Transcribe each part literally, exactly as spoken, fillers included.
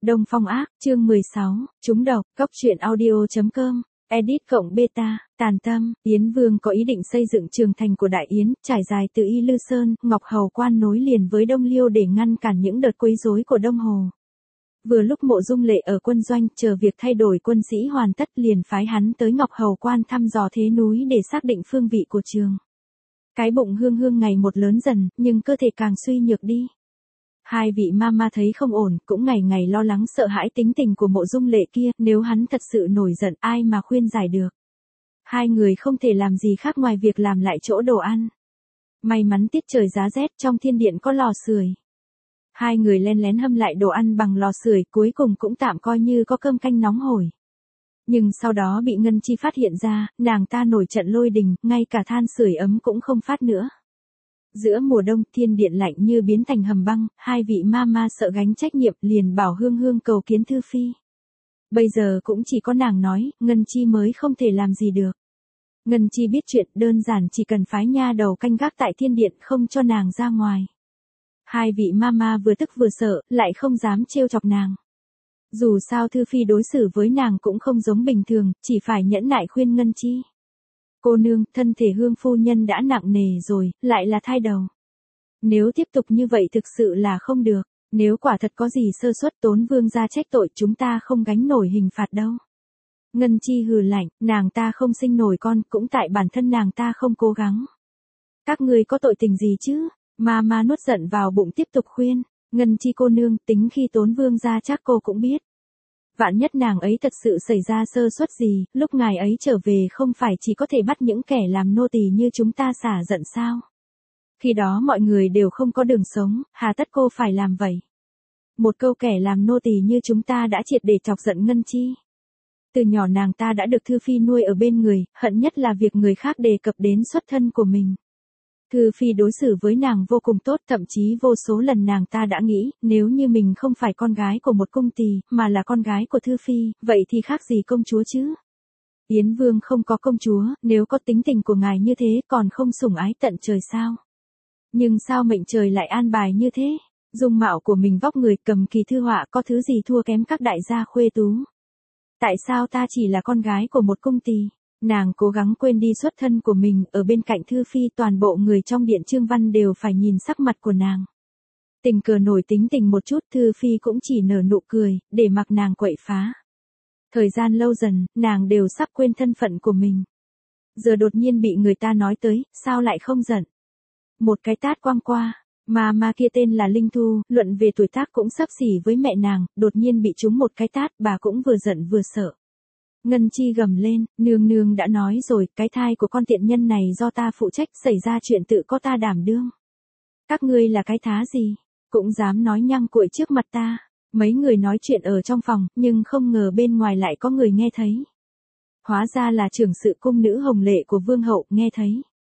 Đông Phong Ác, chương mười sáu, trúng độc, cốc truyện audio.com, edit cộng beta, tàn tâm, Yến Vương có ý định xây dựng trường thành của Đại Yến, trải dài từ Y Lư Sơn, Ngọc Hầu Quan nối liền với Đông Liêu để ngăn cản những đợt quấy rối của Đông Hồ. Vừa lúc Mộ Dung Lệ ở quân doanh chờ việc thay đổi quân sĩ hoàn tất liền phái hắn tới Ngọc Hầu Quan thăm dò thế núi để xác định phương vị của trường. Cái bụng Hương Hương ngày một lớn dần, nhưng cơ thể càng suy nhược đi. Hai vị mama thấy không ổn, cũng ngày ngày lo lắng sợ hãi tính tình của Mộ Dung Lệ kia, nếu hắn thật sự nổi giận ai mà khuyên giải được. Hai người không thể làm gì khác ngoài việc làm lại chỗ đồ ăn. May mắn tiết trời giá rét, trong thiên điện có lò sưởi. Hai người len lén hâm lại đồ ăn bằng lò sưởi, cuối cùng cũng tạm coi như có cơm canh nóng hổi. Nhưng sau đó bị Ngân Chi phát hiện ra, nàng ta nổi trận lôi đình, ngay cả than sưởi ấm cũng không phát nữa. Giữa mùa đông thiên điện lạnh như biến thành hầm băng, hai vị mama sợ gánh trách nhiệm liền bảo Hương Hương cầu kiến Thư Phi. Bây giờ cũng chỉ có nàng nói, Ngân Chi mới không thể làm gì được. Ngân Chi biết chuyện, đơn giản chỉ cần phái nha đầu canh gác tại thiên điện không cho nàng ra ngoài. Hai vị mama vừa tức vừa sợ, lại không dám trêu chọc nàng. Dù sao Thư Phi đối xử với nàng cũng không giống bình thường, chỉ phải nhẫn nại khuyên Ngân Chi. Cô nương, thân thể Hương phu nhân đã nặng nề rồi, lại là thai đầu. Nếu tiếp tục như vậy thực sự là không được, nếu quả thật có gì sơ suất Tốn Vương gia trách tội chúng ta không gánh nổi hình phạt đâu. Ngân Chi hừ lạnh, nàng ta không sinh nổi con, cũng tại bản thân nàng ta không cố gắng. Các ngươi có tội tình gì chứ? Mama nuốt giận vào bụng tiếp tục khuyên, Ngân Chi cô nương, tính khi Tốn Vương gia chắc cô cũng biết. Vạn nhất nàng ấy thật sự xảy ra sơ suất gì, lúc ngài ấy trở về không phải chỉ có thể bắt những kẻ làm nô tỳ như chúng ta xả giận sao? Khi đó mọi người đều không có đường sống, hà tất cô phải làm vậy? Một câu kẻ làm nô tỳ như chúng ta đã triệt để chọc giận Ngân Chi. Từ nhỏ nàng ta đã được Thư Phi nuôi ở bên người, hận nhất là việc người khác đề cập đến xuất thân của mình. Thư Phi đối xử với nàng vô cùng tốt, thậm chí vô số lần nàng ta đã nghĩ, nếu như mình không phải con gái của một cung tỳ, mà là con gái của Thư Phi, vậy thì khác gì công chúa chứ? Yến Vương không có công chúa, nếu có tính tình của ngài như thế còn không sủng ái tận trời sao? Nhưng sao mệnh trời lại an bài như thế? Dung mạo của mình vóc người cầm kỳ thư họa có thứ gì thua kém các đại gia khuê tú? Tại sao ta chỉ là con gái của một cung tỳ? Nàng cố gắng quên đi xuất thân của mình, ở bên cạnh Thư Phi toàn bộ người trong điện Trương Văn đều phải nhìn sắc mặt của nàng. Tình cờ nổi tính tình một chút Thư Phi cũng chỉ nở nụ cười, để mặc nàng quậy phá. Thời gian lâu dần, nàng đều sắp quên thân phận của mình. Giờ đột nhiên bị người ta nói tới, sao lại không giận? Một cái tát quăng qua, mà mà kia tên là Linh Thu, luận về tuổi tác cũng xấp xỉ với mẹ nàng, đột nhiên bị trúng một cái tát, bà cũng vừa giận vừa sợ. Ngân Chi gầm lên, nương nương đã nói rồi, cái thai của con tiện nhân này do ta phụ trách, xảy ra chuyện tự có ta đảm đương. Các ngươi là cái thá gì, cũng dám nói nhăng cuội trước mặt ta. Mấy người nói chuyện ở trong phòng, nhưng không ngờ bên ngoài lại có người nghe thấy. Hóa ra là trưởng sự cung nữ Hồng Lệ của Vương hậu, nghe thấy.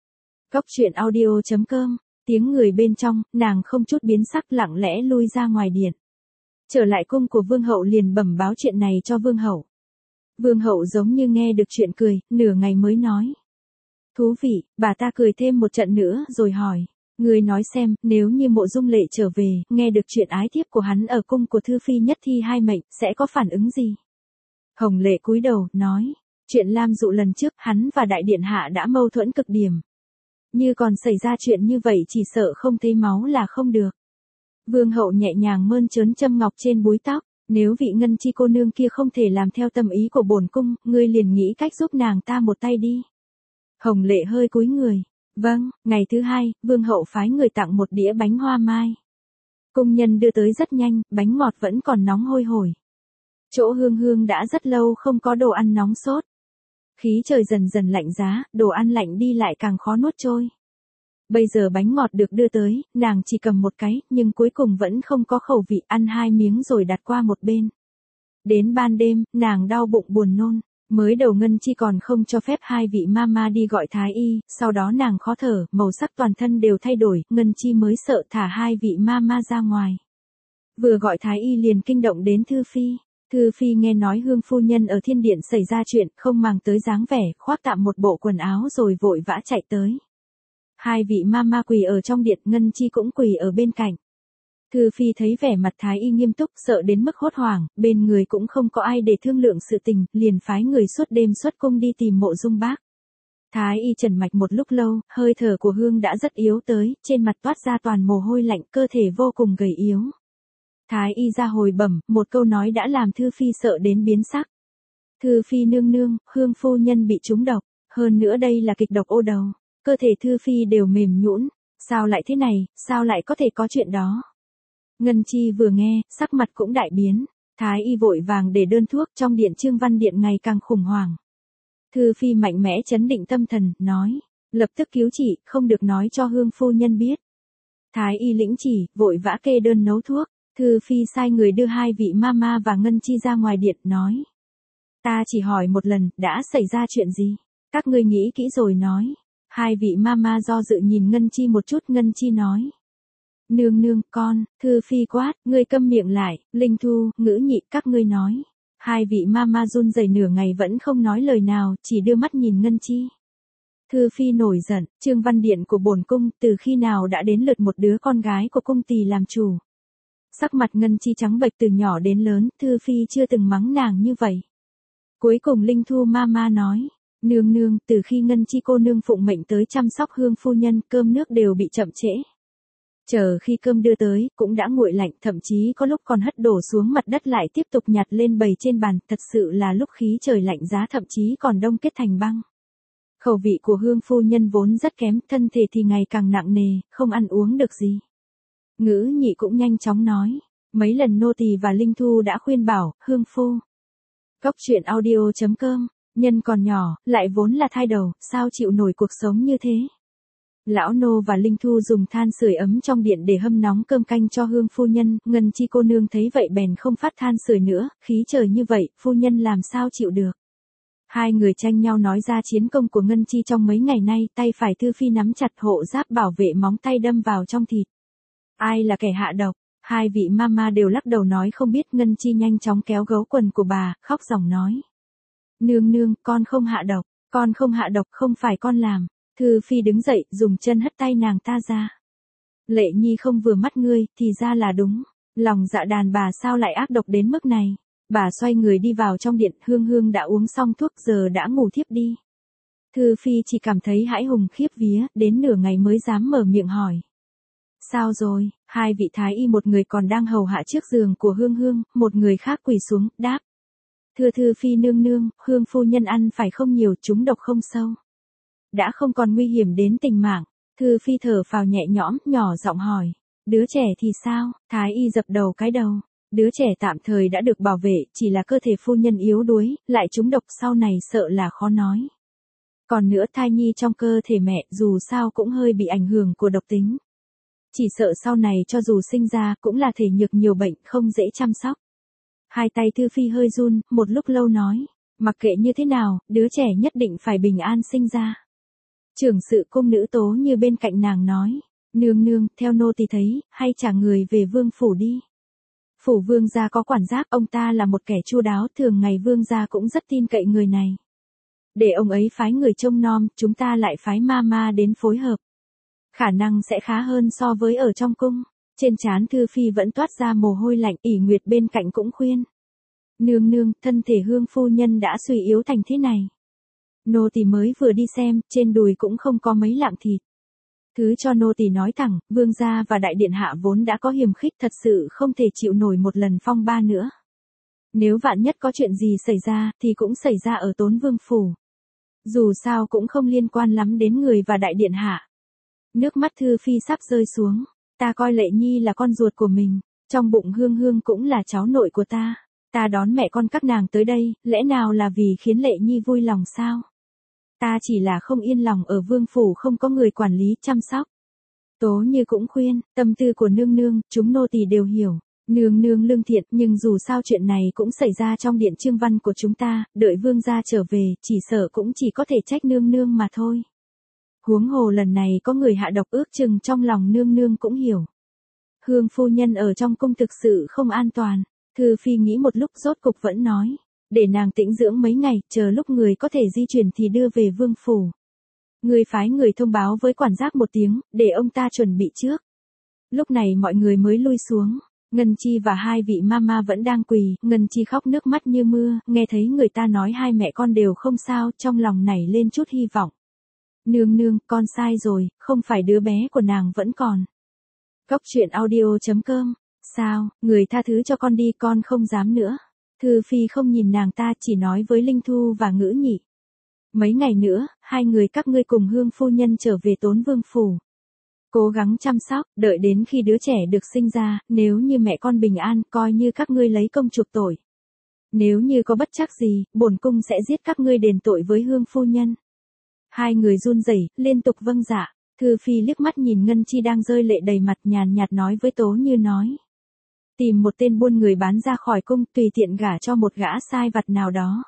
Cốc truyện audio.com, tiếng người bên trong, nàng không chút biến sắc lặng lẽ lui ra ngoài điện. Trở lại cung của Vương hậu liền bẩm báo chuyện này cho Vương hậu. Vương hậu giống như nghe được chuyện cười, nửa ngày mới nói. Thú vị, bà ta cười thêm một trận nữa rồi hỏi. Người nói xem, nếu như Mộ Dung Lệ trở về, nghe được chuyện ái thiếp của hắn ở cung của Thư Phi nhất thi hai mệnh, sẽ có phản ứng gì? Hồng Lệ cúi đầu, nói. Chuyện Lam Dụ lần trước, hắn và đại điện hạ đã mâu thuẫn cực điểm. Như còn xảy ra chuyện như vậy chỉ sợ không thấy máu là không được. Vương hậu nhẹ nhàng mơn trớn châm ngọc trên búi tóc. Nếu vị Ngân Chi cô nương kia không thể làm theo tâm ý của bổn cung, ngươi liền nghĩ cách giúp nàng ta một tay đi. Hồng Lệ hơi cúi người. Vâng, ngày thứ hai, Vương hậu phái người tặng một đĩa bánh hoa mai. Cung nhân đưa tới rất nhanh, bánh ngọt vẫn còn nóng hôi hổi. Chỗ Hương Hương đã rất lâu không có đồ ăn nóng sốt. Khí trời dần dần lạnh giá, đồ ăn lạnh đi lại càng khó nuốt trôi. Bây giờ bánh ngọt được đưa tới, nàng chỉ cầm một cái, nhưng cuối cùng vẫn không có khẩu vị, ăn hai miếng rồi đặt qua một bên. Đến ban đêm, nàng đau bụng buồn nôn. Mới đầu Ngân Chi còn không cho phép hai vị mama đi gọi thái y, sau đó nàng khó thở, màu sắc toàn thân đều thay đổi, Ngân Chi mới sợ thả hai vị mama ra ngoài. Vừa gọi thái y liền kinh động đến Thư Phi. Thư Phi nghe nói Hương phu nhân ở thiên điện xảy ra chuyện, không màng tới dáng vẻ, khoác tạm một bộ quần áo rồi vội vã chạy tới. Hai vị mama quỳ ở trong điện, Ngân Chi cũng quỳ ở bên cạnh. Thư Phi thấy vẻ mặt Thái Y nghiêm túc, sợ đến mức hốt hoảng, bên người cũng không có ai để thương lượng sự tình, liền phái người suốt đêm xuất cung đi tìm Mộ Dung Bác. Thái Y trần mạch một lúc lâu, hơi thở của Hương đã rất yếu tới, trên mặt toát ra toàn mồ hôi lạnh, cơ thể vô cùng gầy yếu. Thái Y ra hồi bẩm, một câu nói đã làm Thư Phi sợ đến biến sắc. Thư Phi nương nương, Hương phu nhân bị trúng độc, hơn nữa đây là kịch độc ô đầu, cơ thể Thư Phi đều mềm nhũn, sao lại thế này, sao lại có thể có chuyện đó. Ngân Chi vừa nghe, sắc mặt cũng đại biến, Thái Y vội vàng để đơn thuốc, trong điện Trương Văn Điện ngày càng khủng hoảng. Thư Phi mạnh mẽ trấn định tâm thần, nói, lập tức cứu trị, không được nói cho Hương phu nhân biết. Thái Y lĩnh chỉ, vội vã kê đơn nấu thuốc, Thư Phi sai người đưa hai vị mama và Ngân Chi ra ngoài điện, nói. Ta chỉ hỏi một lần, đã xảy ra chuyện gì? Các ngươi nghĩ kỹ rồi nói. Hai vị mama do dự nhìn Ngân Chi một chút, Ngân Chi nói. Nương nương, con, Thư Phi quát, ngươi câm miệng lại, Linh Thu, Ngữ Nhị, các ngươi nói. Hai vị mama run rẩy nửa ngày vẫn không nói lời nào, chỉ đưa mắt nhìn Ngân Chi. Thư Phi nổi giận, Trương Văn Điện của bổn cung, từ khi nào đã đến lượt một đứa con gái của cung tỳ làm chủ. Sắc mặt Ngân Chi trắng bệch từ nhỏ đến lớn, Thư Phi chưa từng mắng nàng như vậy. Cuối cùng Linh Thu mama nói, nương nương, từ khi Ngân Chi cô nương phụng mệnh tới chăm sóc Hương phu nhân, cơm nước đều bị chậm trễ. Chờ khi cơm đưa tới, cũng đã nguội lạnh, thậm chí có lúc còn hất đổ xuống mặt đất lại tiếp tục nhặt lên bày trên bàn, thật sự là lúc khí trời lạnh giá thậm chí còn đông kết thành băng. Khẩu vị của Hương phu nhân vốn rất kém, thân thể thì ngày càng nặng nề, không ăn uống được gì. Ngữ Nhị cũng nhanh chóng nói, mấy lần nô tỳ và Linh Thu đã khuyên bảo, Hương phu. Góc truyện audio chấm com, nhân còn nhỏ, lại vốn là thai đầu, sao chịu nổi cuộc sống như thế. Lão nô và Linh Thu dùng than sưởi ấm trong điện để hâm nóng cơm canh cho Hương phu nhân, Ngân Chi cô nương thấy vậy bèn không phát than sưởi nữa, khí trời như vậy, phu nhân làm sao chịu được. Hai người tranh nhau nói ra chiến công của Ngân Chi trong mấy ngày nay, tay phải Thư Phi nắm chặt hộ giáp bảo vệ móng tay đâm vào trong thịt. Ai là kẻ hạ độc? Hai vị mama đều lắc đầu nói không biết. Ngân Chi nhanh chóng kéo gấu quần của bà, khóc ròng nói. Nương nương, con không hạ độc, con không hạ độc, không phải con làm. Thư Phi đứng dậy, dùng chân hất tay nàng ta ra. Lệ Nhi không vừa mắt ngươi, thì ra là đúng. Lòng dạ đàn bà sao lại ác độc đến mức này. Bà xoay người đi vào trong điện, Hương Hương đã uống xong thuốc giờ đã ngủ thiếp đi. Thư Phi chỉ cảm thấy hãi hùng khiếp vía, đến nửa ngày mới dám mở miệng hỏi. Sao rồi? Hai vị thái y, một người còn đang hầu hạ trước giường của Hương Hương, một người khác quỳ xuống, đáp. Thưa Thư Phi nương nương, Hương phu nhân ăn phải không nhiều, trúng độc không sâu. Đã không còn nguy hiểm đến tính mạng. Thư Phi thở phào nhẹ nhõm, nhỏ giọng hỏi. Đứa trẻ thì sao? Thái y dập đầu cái đầu. Đứa trẻ tạm thời đã được bảo vệ, chỉ là cơ thể phu nhân yếu đuối, lại trúng độc sau này sợ là khó nói. Còn nữa thai nhi trong cơ thể mẹ dù sao cũng hơi bị ảnh hưởng của độc tính. Chỉ sợ sau này cho dù sinh ra cũng là thể nhược nhiều bệnh, không dễ chăm sóc. Hai tay Thư Phi hơi run, một lúc lâu nói. Mặc kệ như thế nào, đứa trẻ nhất định phải bình an sinh ra. Trưởng sự cung nữ Tố Như bên cạnh nàng nói. Nương nương, theo nô tỳ thấy, hay trả người về vương phủ đi. Phủ vương gia có quản giác, ông ta là một kẻ chu đáo, thường ngày vương gia cũng rất tin cậy người này. Để ông ấy phái người trông nom, chúng ta lại phái mama đến phối hợp. Khả năng sẽ khá hơn so với ở trong cung. Trên trán Thư Phi vẫn toát ra mồ hôi lạnh, ỉ Nguyệt bên cạnh cũng khuyên. Nương nương, thân thể Hương phu nhân đã suy yếu thành thế này. Nô tỳ mới vừa đi xem, trên đùi cũng không có mấy lạng thịt. Thứ cho nô tỳ nói thẳng, vương gia và đại điện hạ vốn đã có hiềm khích, thật sự không thể chịu nổi một lần phong ba nữa. Nếu vạn nhất có chuyện gì xảy ra, thì cũng xảy ra ở Tốn Vương phủ. Dù sao cũng không liên quan lắm đến người và đại điện hạ. Nước mắt Thư Phi sắp rơi xuống. Ta coi Lệ Nhi là con ruột của mình, trong bụng Hương Hương cũng là cháu nội của ta. Ta đón mẹ con các nàng tới đây, lẽ nào là vì khiến Lệ Nhi vui lòng sao? Ta chỉ là không yên lòng ở vương phủ không có người quản lý chăm sóc. Tố Như cũng khuyên, tâm tư của nương nương, chúng nô tỳ đều hiểu. Nương nương lương thiện, nhưng dù sao chuyện này cũng xảy ra trong điện Trương Văn của chúng ta, đợi vương gia trở về, chỉ sợ cũng chỉ có thể trách nương nương mà thôi. Huống hồ lần này có người hạ độc, ước chừng trong lòng nương nương cũng hiểu. Hương phu nhân ở trong cung thực sự không an toàn. Thư Phi nghĩ một lúc rốt cục vẫn nói. Để nàng tĩnh dưỡng mấy ngày, chờ lúc người có thể di chuyển thì đưa về vương phủ. Người phái người thông báo với quản giác một tiếng, để ông ta chuẩn bị trước. Lúc này mọi người mới lui xuống. Ngân Chi và hai vị mama vẫn đang quỳ, Ngân Chi khóc nước mắt như mưa, nghe thấy người ta nói hai mẹ con đều không sao, trong lòng nảy lên chút hy vọng. Nương nương, con sai rồi, không phải đứa bé của nàng vẫn còn. Cốc truyện audio chấm com. Sao, người tha thứ cho con đi, con không dám nữa. Thư Phi không nhìn nàng ta, chỉ nói với Linh Thu và Ngữ Nhị. Mấy ngày nữa, hai người các ngươi cùng Hương phu nhân trở về Tốn Vương phủ. Cố gắng chăm sóc, đợi đến khi đứa trẻ được sinh ra, nếu như mẹ con bình an, coi như các ngươi lấy công chuộc tội. Nếu như có bất trắc gì, bổn cung sẽ giết các ngươi đền tội với Hương phu nhân. Hai người run rẩy, liên tục vâng dạ. Thư Phi liếc mắt nhìn Ngân Chi đang rơi lệ đầy mặt, nhàn nhạt nói với Tố Như nói. Tìm một tên buôn người bán ra khỏi cung, tùy tiện gả cho một gã sai vặt nào đó.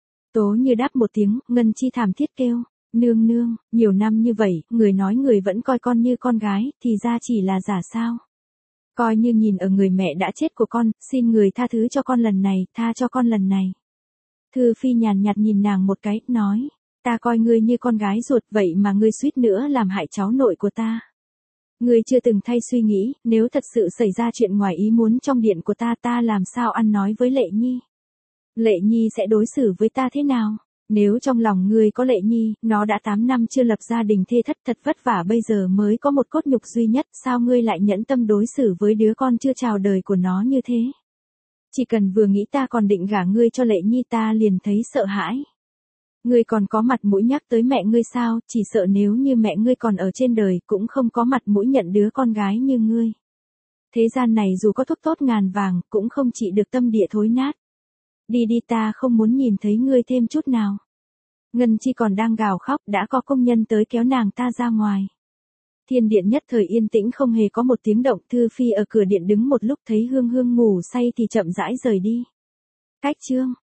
Tố Như đáp một tiếng, Ngân Chi thảm thiết kêu. Nương nương, nhiều năm như vậy, người nói người vẫn coi con như con gái, thì ra chỉ là giả sao. Coi như nhìn ở người mẹ đã chết của con, xin người tha thứ cho con lần này, tha cho con lần này. Thư Phi nhàn nhạt nhìn nàng một cái, nói. Ta coi ngươi như con gái ruột, vậy mà ngươi suýt nữa làm hại cháu nội của ta. Ngươi chưa từng thay suy nghĩ, nếu thật sự xảy ra chuyện ngoài ý muốn trong điện của ta, ta làm sao ăn nói với Lệ Nhi? Lệ Nhi sẽ đối xử với ta thế nào? Nếu trong lòng ngươi có Lệ Nhi, nó đã tám năm chưa lập gia đình thê thất, thật vất vả bây giờ mới có một cốt nhục duy nhất, sao ngươi lại nhẫn tâm đối xử với đứa con chưa chào đời của nó như thế? Chỉ cần vừa nghĩ ta còn định gả ngươi cho Lệ Nhi, ta liền thấy sợ hãi. Ngươi còn có mặt mũi nhắc tới mẹ ngươi sao, chỉ sợ nếu như mẹ ngươi còn ở trên đời, cũng không có mặt mũi nhận đứa con gái như ngươi. Thế gian này dù có thuốc tốt ngàn vàng, cũng không trị được tâm địa thối nát. Đi đi, ta không muốn nhìn thấy ngươi thêm chút nào. Ngân Chi còn đang gào khóc, đã có công nhân tới kéo nàng ta ra ngoài. Thiên điện nhất thời yên tĩnh, không hề có một tiếng động. Thư Phi ở cửa điện đứng một lúc, thấy Hương Hương ngủ say thì chậm rãi rời đi. Cách chương